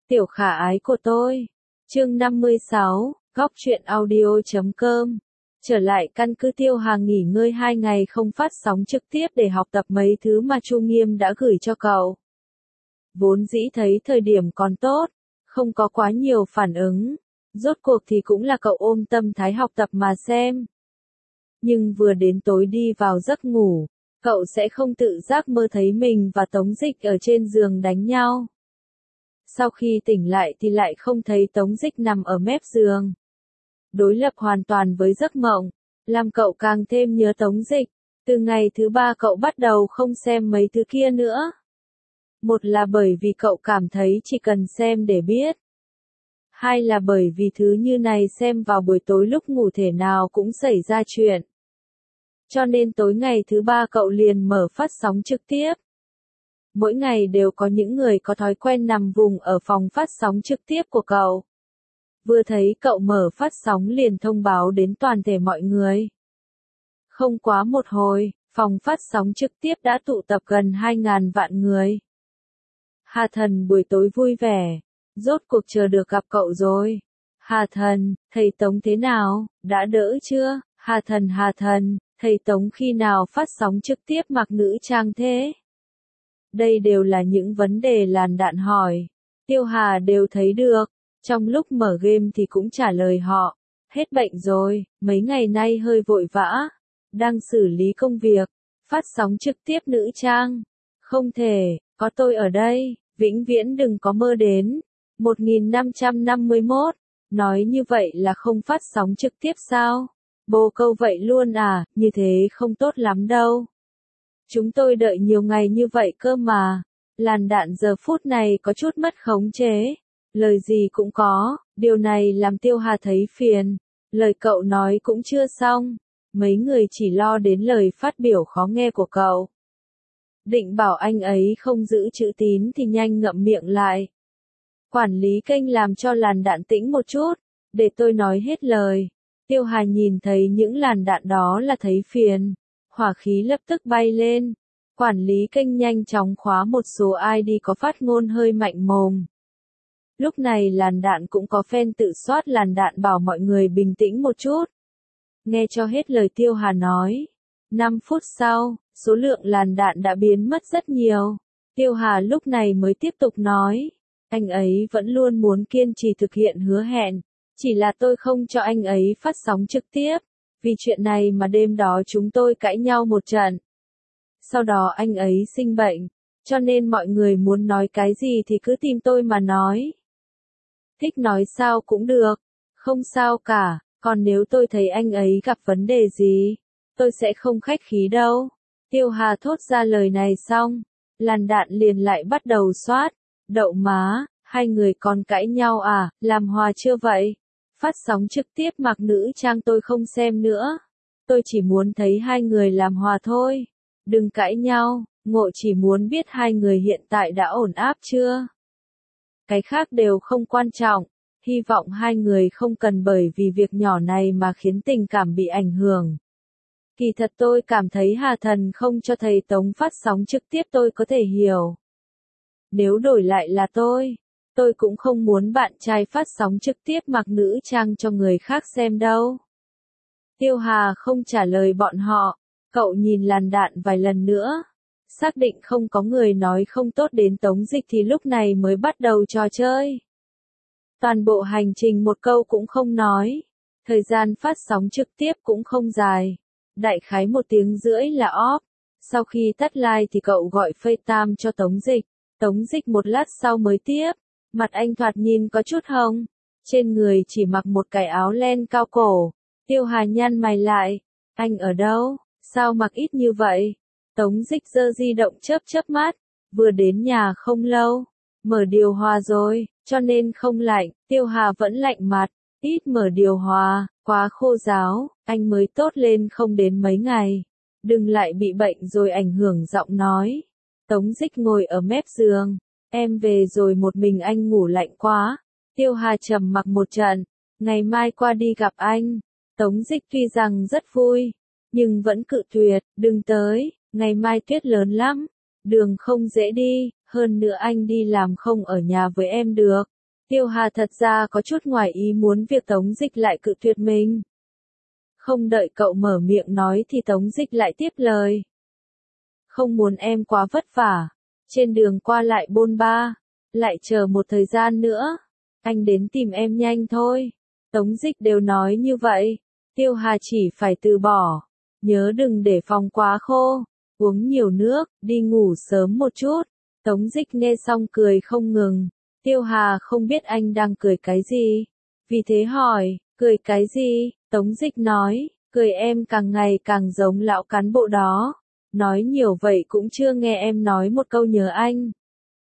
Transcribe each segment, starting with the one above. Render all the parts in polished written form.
Tiểu khả ái của tôi. Chương 56, góc truyện audio.com. Trở lại căn cứ Tiêu Hà nghỉ ngơi 2 ngày không phát sóng trực tiếp để học tập mấy thứ mà Chu Nghiêm đã gửi cho cậu. Vốn dĩ thấy thời điểm còn tốt, không có quá nhiều phản ứng. Rốt cuộc thì cũng là cậu ôm tâm thái học tập mà xem. Nhưng vừa đến tối đi vào giấc ngủ, cậu sẽ không tự giác mơ thấy mình và Tống Dịch ở trên giường đánh nhau. Sau khi tỉnh lại thì lại không thấy Tống Dịch nằm ở mép giường. Đối lập hoàn toàn với giấc mộng, làm cậu càng thêm nhớ Tống Dịch. Từ ngày thứ 3 cậu bắt đầu không xem mấy thứ kia nữa. Một là bởi vì cậu cảm thấy chỉ cần xem để biết. Hai là bởi vì thứ như này xem vào buổi tối lúc ngủ thể nào cũng xảy ra chuyện. Cho nên tối ngày thứ 3 cậu liền mở phát sóng trực tiếp. Mỗi ngày đều có những người có thói quen nằm vùng ở phòng phát sóng trực tiếp của cậu. Vừa thấy cậu mở phát sóng liền thông báo đến toàn thể mọi người. Không quá một hồi, phòng phát sóng trực tiếp đã tụ tập gần 2.000 vạn người. Hà Thần buổi tối vui vẻ, rốt cuộc chờ được gặp cậu rồi. Hà Thần, thầy Tống thế nào, đã đỡ chưa? Hà Thần, thầy Tống khi nào phát sóng trực tiếp mặc nữ trang thế? Đây đều là những vấn đề làn đạn hỏi. Tiêu Hà đều thấy được. Trong lúc mở game thì cũng trả lời họ. Hết bệnh rồi, mấy ngày nay hơi vội vã. Đang xử lý công việc. Phát sóng trực tiếp nữ trang. Không thể, có tôi ở đây, vĩnh viễn đừng có mơ đến. 1551. Nói như vậy là không phát sóng trực tiếp sao? Bồ câu vậy luôn à, như thế không tốt lắm đâu. Chúng tôi đợi nhiều ngày như vậy cơ mà. Làn đạn giờ phút này có chút mất khống chế. Lời gì cũng có, điều này làm Tiêu Hà thấy phiền. Lời cậu nói cũng chưa xong. Mấy người chỉ lo đến lời phát biểu khó nghe của cậu. Định bảo anh ấy không giữ chữ tín thì nhanh ngậm miệng lại. Quản lý kênh làm cho làn đạn tĩnh một chút, để tôi nói hết lời. Tiêu Hà nhìn thấy những làn đạn đó là thấy phiền. Hỏa khí lập tức bay lên. Quản lý kênh nhanh chóng khóa một số ID có phát ngôn hơi mạnh mồm. Lúc này làn đạn cũng có fan tự soát làn đạn bảo mọi người bình tĩnh một chút. Nghe cho hết lời Tiêu Hà nói. 5 phút sau, số lượng làn đạn đã biến mất rất nhiều. Tiêu Hà lúc này mới tiếp tục nói. Anh ấy vẫn luôn muốn kiên trì thực hiện hứa hẹn. Chỉ là tôi không cho anh ấy phát sóng trực tiếp. Vì chuyện này mà đêm đó chúng tôi cãi nhau một trận. Sau đó anh ấy sinh bệnh. Cho nên mọi người muốn nói cái gì thì cứ tìm tôi mà nói. Thích nói sao cũng được. Không sao cả. Còn nếu tôi thấy anh ấy gặp vấn đề gì, tôi sẽ không khách khí đâu. Tiêu Hà thốt ra lời này xong. Làn đạn liền lại bắt đầu soát. Đậu má, hai người còn cãi nhau à, làm hòa chưa vậy? Phát sóng trực tiếp mặc nữ trang tôi không xem nữa. Tôi chỉ muốn thấy hai người làm hòa thôi. Đừng cãi nhau, Ngộ chỉ muốn biết hai người hiện tại đã ổn áp chưa. Cái khác đều không quan trọng. Hy vọng hai người không cần bởi vì việc nhỏ này mà khiến tình cảm bị ảnh hưởng. Kỳ thật tôi cảm thấy Hà Thần không cho thầy Tống phát sóng trực tiếp tôi có thể hiểu. Nếu đổi lại là tôi cũng không muốn bạn trai phát sóng trực tiếp mặc nữ trang cho người khác xem đâu. Tiêu Hà không trả lời bọn họ, cậu nhìn làn đạn vài lần nữa. Xác định không có người nói không tốt đến Tống Dịch thì lúc này mới bắt đầu trò chơi. Toàn bộ hành trình một câu cũng không nói. Thời gian phát sóng trực tiếp cũng không dài. Đại khái 1 tiếng rưỡi là off. Sau khi tắt live thì cậu gọi FaceTime cho Tống Dịch. Tống Dịch một lát sau mới tiếp. Mặt anh thoạt nhìn có chút hồng. Trên người chỉ mặc một cái áo len cao cổ. Tiêu Hà nhăn mày lại. Anh ở đâu? Sao mặc ít như vậy? Tống Dịch giơ di động chớp mắt. Vừa đến nhà không lâu. Mở điều hòa rồi, cho nên không lạnh. Tiêu Hà vẫn lạnh mặt. Ít mở điều hòa, quá khô ráo. Anh mới tốt lên không đến mấy ngày. Đừng lại bị bệnh rồi ảnh hưởng giọng nói. Tống Dịch ngồi ở mép giường. Em về rồi một mình anh ngủ lạnh quá. Tiêu Hà trầm mặc một trận. Ngày mai qua đi gặp anh. Tống Dịch tuy rằng rất vui, nhưng vẫn cự tuyệt. Đừng tới, ngày mai tuyết lớn lắm. Đường không dễ đi, hơn nữa anh đi làm không ở nhà với em được. Tiêu Hà thật ra có chút ngoài ý muốn việc Tống Dịch lại cự tuyệt mình. Không đợi cậu mở miệng nói thì Tống Dịch lại tiếp lời. Không muốn em quá vất vả, trên đường qua lại bôn ba, lại chờ một thời gian nữa, anh đến tìm em nhanh thôi. Tống Dịch đều nói như vậy, Tiêu Hà chỉ phải từ bỏ, nhớ đừng để phòng quá khô, uống nhiều nước, đi ngủ sớm một chút. Tống Dịch nghe xong cười không ngừng, Tiêu Hà không biết anh đang cười cái gì, vì thế hỏi, cười cái gì? Tống Dịch nói, cười em càng ngày càng giống lão cán bộ đó. Nói nhiều vậy cũng chưa nghe em nói một câu nhớ anh.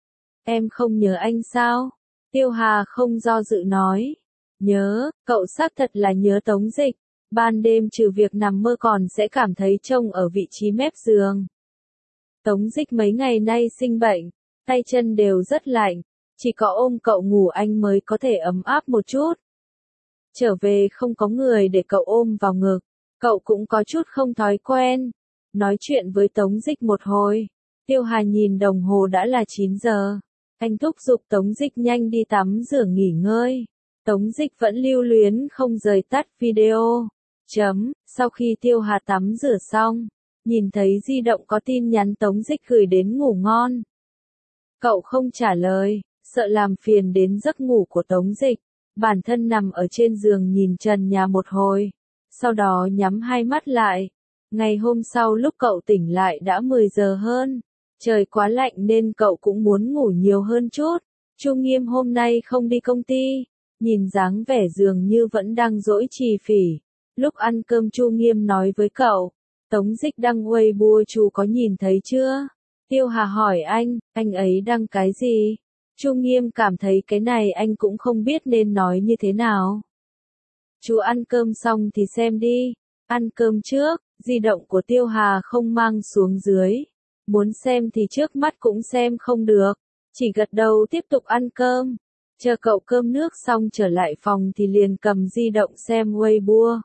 Em không nhớ anh sao? Tiêu Hà không do dự nói. Nhớ, cậu xác thật là nhớ Tống Dịch. Ban đêm trừ việc nằm mơ còn sẽ cảm thấy trông ở vị trí mép giường. Tống Dịch mấy ngày nay sinh bệnh, tay chân đều rất lạnh, chỉ có ôm cậu ngủ anh mới có thể ấm áp một chút. Trở về không có người để cậu ôm vào ngực, cậu cũng có chút không thói quen. Nói chuyện với Tống Dịch một hồi, Tiêu Hà nhìn đồng hồ đã là 9 giờ. Anh thúc giục Tống Dịch nhanh đi tắm rửa nghỉ ngơi. Tống Dịch vẫn lưu luyến không rời tắt video. Sau khi Tiêu Hà tắm rửa xong, nhìn thấy di động có tin nhắn Tống Dịch gửi đến ngủ ngon. Cậu không trả lời, sợ làm phiền đến giấc ngủ của Tống Dịch. Bản thân nằm ở trên giường nhìn trần nhà một hồi, sau đó nhắm hai mắt lại. Ngày hôm sau lúc cậu tỉnh lại đã 10 giờ hơn, trời quá lạnh nên cậu cũng muốn ngủ nhiều hơn chút. Chu Nghiêm hôm nay không đi công ty, nhìn dáng vẻ dường như vẫn đang dỗi trì phỉ. Lúc ăn cơm Chu Nghiêm nói với cậu, Tống Dịch đăng Weibo chú có nhìn thấy chưa? Tiêu Hà hỏi anh ấy đăng cái gì? Chu Nghiêm cảm thấy cái này anh cũng không biết nên nói như thế nào. Chú ăn cơm xong thì xem đi. Ăn cơm trước, di động của Tiêu Hà không mang xuống dưới. Muốn xem thì trước mắt cũng xem không được. Chỉ gật đầu tiếp tục ăn cơm. Chờ cậu cơm nước xong trở lại phòng thì liền cầm di động xem Weibo.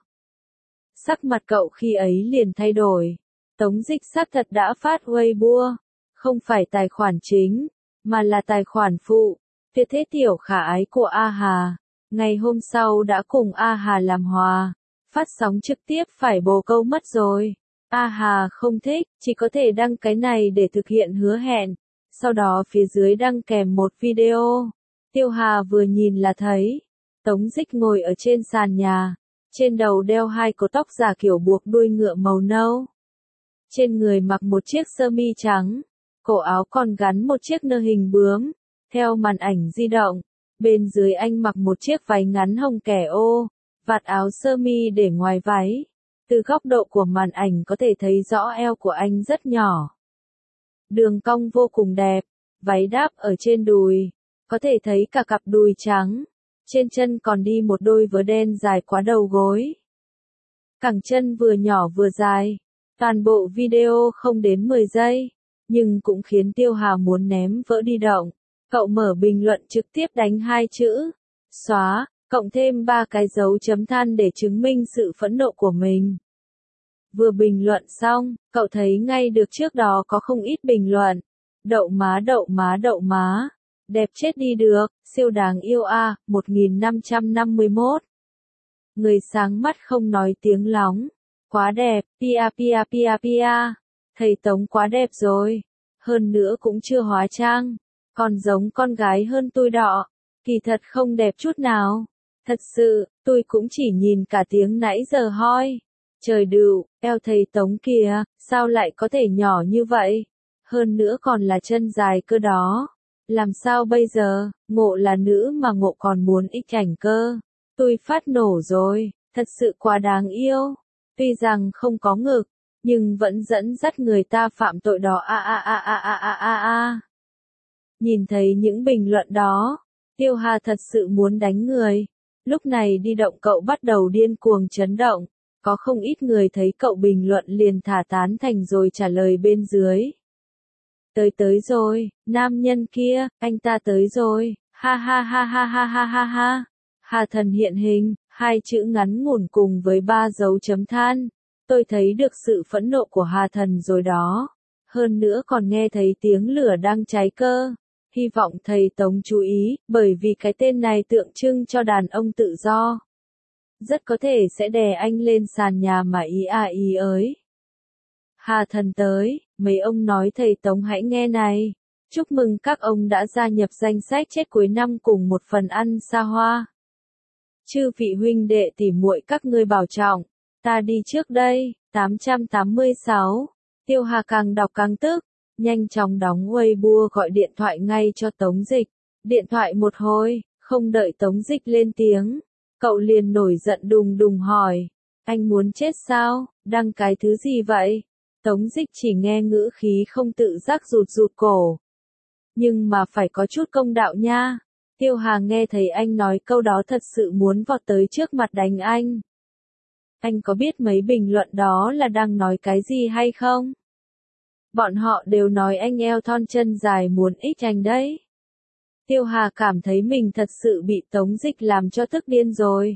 Sắc mặt cậu khi ấy liền thay đổi. Tống Dịch xác thật đã phát Weibo. Không phải tài khoản chính, mà là tài khoản phụ. Tuyệt thế tiểu khả ái của A Hà. Ngày hôm sau đã cùng A Hà làm hòa. Phát sóng trực tiếp phải bồ câu mất rồi. A Hà không thích, chỉ có thể đăng cái này để thực hiện hứa hẹn. Sau đó phía dưới đăng kèm một video. Tiêu Hà vừa nhìn là thấy. Tống Dịch ngồi ở trên sàn nhà. Trên đầu đeo hai cột tóc giả kiểu buộc đuôi ngựa màu nâu. Trên người mặc một chiếc sơ mi trắng. Cổ áo còn gắn một chiếc nơ hình bướm. Theo màn ảnh di động. Bên dưới anh mặc một chiếc váy ngắn hồng kẻ ô. Vạt áo sơ mi để ngoài váy. Từ góc độ của màn ảnh có thể thấy rõ eo của anh rất nhỏ. Đường cong vô cùng đẹp. Váy đáp ở trên đùi. Có thể thấy cả cặp đùi trắng. Trên chân còn đi một đôi vớ đen dài quá đầu gối. Cẳng chân vừa nhỏ vừa dài. Toàn bộ video không đến 10 giây. Nhưng cũng khiến Tiêu Hà muốn ném vỡ đi động. Cậu mở bình luận trực tiếp đánh hai chữ. Xóa. Cộng thêm 3 cái dấu chấm than để chứng minh sự phẫn nộ của mình. Vừa bình luận xong, cậu thấy ngay được trước đó có không ít bình luận. Đậu má đậu má đậu má. Đẹp chết đi được, siêu đáng yêu a, 1551. Người sáng mắt không nói tiếng lóng. Quá đẹp, pia pia pia pia. Thầy Tống quá đẹp rồi. Hơn nữa cũng chưa hóa trang. Còn giống con gái hơn tôi đọ. Kỳ thật không đẹp chút nào. Thật sự, tôi cũng chỉ nhìn cả tiếng nãy giờ hoi. Trời đựu, eo thầy Tống kìa, sao lại có thể nhỏ như vậy? Hơn nữa còn là chân dài cơ đó. Làm sao bây giờ, Ngộ là nữ mà Ngộ còn muốn ích ảnh cơ. Tôi phát nổ rồi, thật sự quá đáng yêu. Tuy rằng không có ngực, nhưng vẫn dẫn dắt người ta phạm tội đó a a a a a a a a. Nhìn thấy những bình luận đó, Tiêu Hà thật sự muốn đánh người. Lúc này đi động cậu bắt đầu điên cuồng chấn động. Có không ít người thấy cậu bình luận liền thả tán thành rồi trả lời bên dưới. Tới rồi, nam nhân kia, anh ta tới rồi, ha ha ha ha ha ha ha ha. Hà Thần hiện hình, hai chữ ngắn ngủn cùng với 3 dấu chấm than. Tôi thấy được sự phẫn nộ của Hà Thần rồi đó. Hơn nữa còn nghe thấy tiếng lửa đang cháy cơ. Hy vọng thầy Tống chú ý, bởi vì cái tên này tượng trưng cho đàn ông tự do. Rất có thể sẽ đè anh lên sàn nhà mà ý ới. Hà Thần tới, mấy ông nói thầy Tống hãy nghe này. Chúc mừng các ông đã gia nhập danh sách chết cuối năm cùng một phần ăn xa hoa. Chư vị huynh đệ tỉ muội các ngươi bảo trọng, ta đi trước đây. 886. Tiêu Hà càng đọc càng tức, nhanh chóng đóng Weibo gọi điện thoại ngay cho Tống Dịch. Điện thoại một hồi, không đợi Tống Dịch lên tiếng, cậu liền nổi giận đùng đùng hỏi, anh muốn chết sao, đăng cái thứ gì vậy? Tống Dịch chỉ nghe ngữ khí không tự giác rụt rụt cổ. Nhưng mà phải có chút công đạo nha. Tiêu Hà nghe thấy anh nói câu đó thật sự muốn vọt tới trước mặt đánh anh. Anh có biết mấy bình luận đó là đang nói cái gì hay không? Bọn họ đều nói anh eo thon chân dài muốn ích anh đấy. Tiêu Hà cảm thấy mình thật sự bị Tống Dịch làm cho tức điên rồi.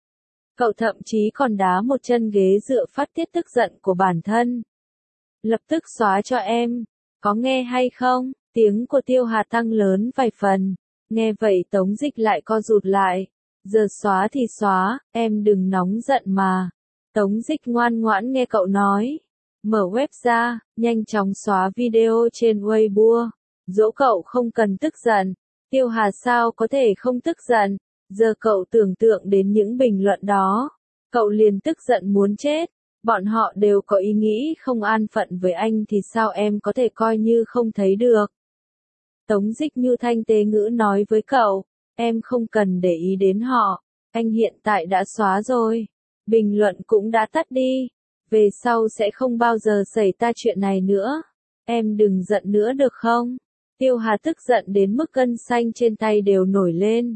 Cậu thậm chí còn đá một chân ghế dựa phát tiết tức giận của bản thân. Lập tức xóa cho em, có nghe hay không? Tiếng của Tiêu Hà tăng lớn vài phần. Nghe vậy Tống Dịch lại co rụt lại. Giờ xóa thì xóa, em đừng nóng giận mà. Tống Dịch ngoan ngoãn nghe cậu nói. Mở web ra, nhanh chóng xóa video trên Weibo. Dỗ cậu không cần tức giận. Tiêu Hà sao có thể không tức giận. Giờ cậu tưởng tượng đến những bình luận đó. Cậu liền tức giận muốn chết. Bọn họ đều có ý nghĩ không an phận với anh thì sao em có thể coi như không thấy được. Tống Dịch như thanh tế ngữ nói với cậu, em không cần để ý đến họ, anh hiện tại đã xóa rồi, bình luận cũng đã tắt đi, về sau sẽ không bao giờ xảy ra chuyện này nữa, em đừng giận nữa được không? Tiêu Hà tức giận đến mức gân xanh trên tay đều nổi lên.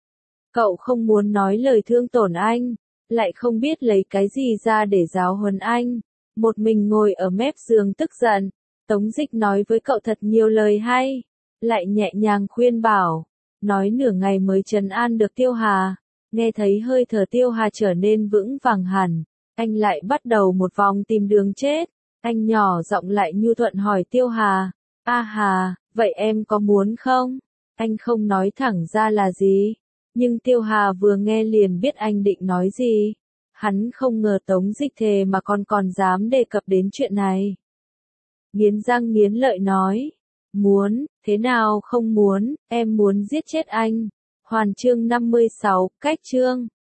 Cậu không muốn nói lời thương tổn anh, lại không biết lấy cái gì ra để giáo huấn anh, một mình ngồi ở mép giường tức giận, Tống Dịch nói với cậu thật nhiều lời hay. Lại nhẹ nhàng khuyên bảo, nói nửa ngày mới trấn an được Tiêu Hà, nghe thấy hơi thở Tiêu Hà trở nên vững vàng hẳn, anh lại bắt đầu một vòng tìm đường chết, anh nhỏ giọng lại nhu thuận hỏi Tiêu Hà, a Hà, vậy em có muốn không? Anh không nói thẳng ra là gì, nhưng Tiêu Hà vừa nghe liền biết anh định nói gì, hắn không ngờ Tống Dịch thề mà còn dám đề cập đến chuyện này. Nghiến răng nghiến lợi nói. Muốn, thế nào không muốn, em muốn giết chết anh. Hoàn chương 56, cách chương.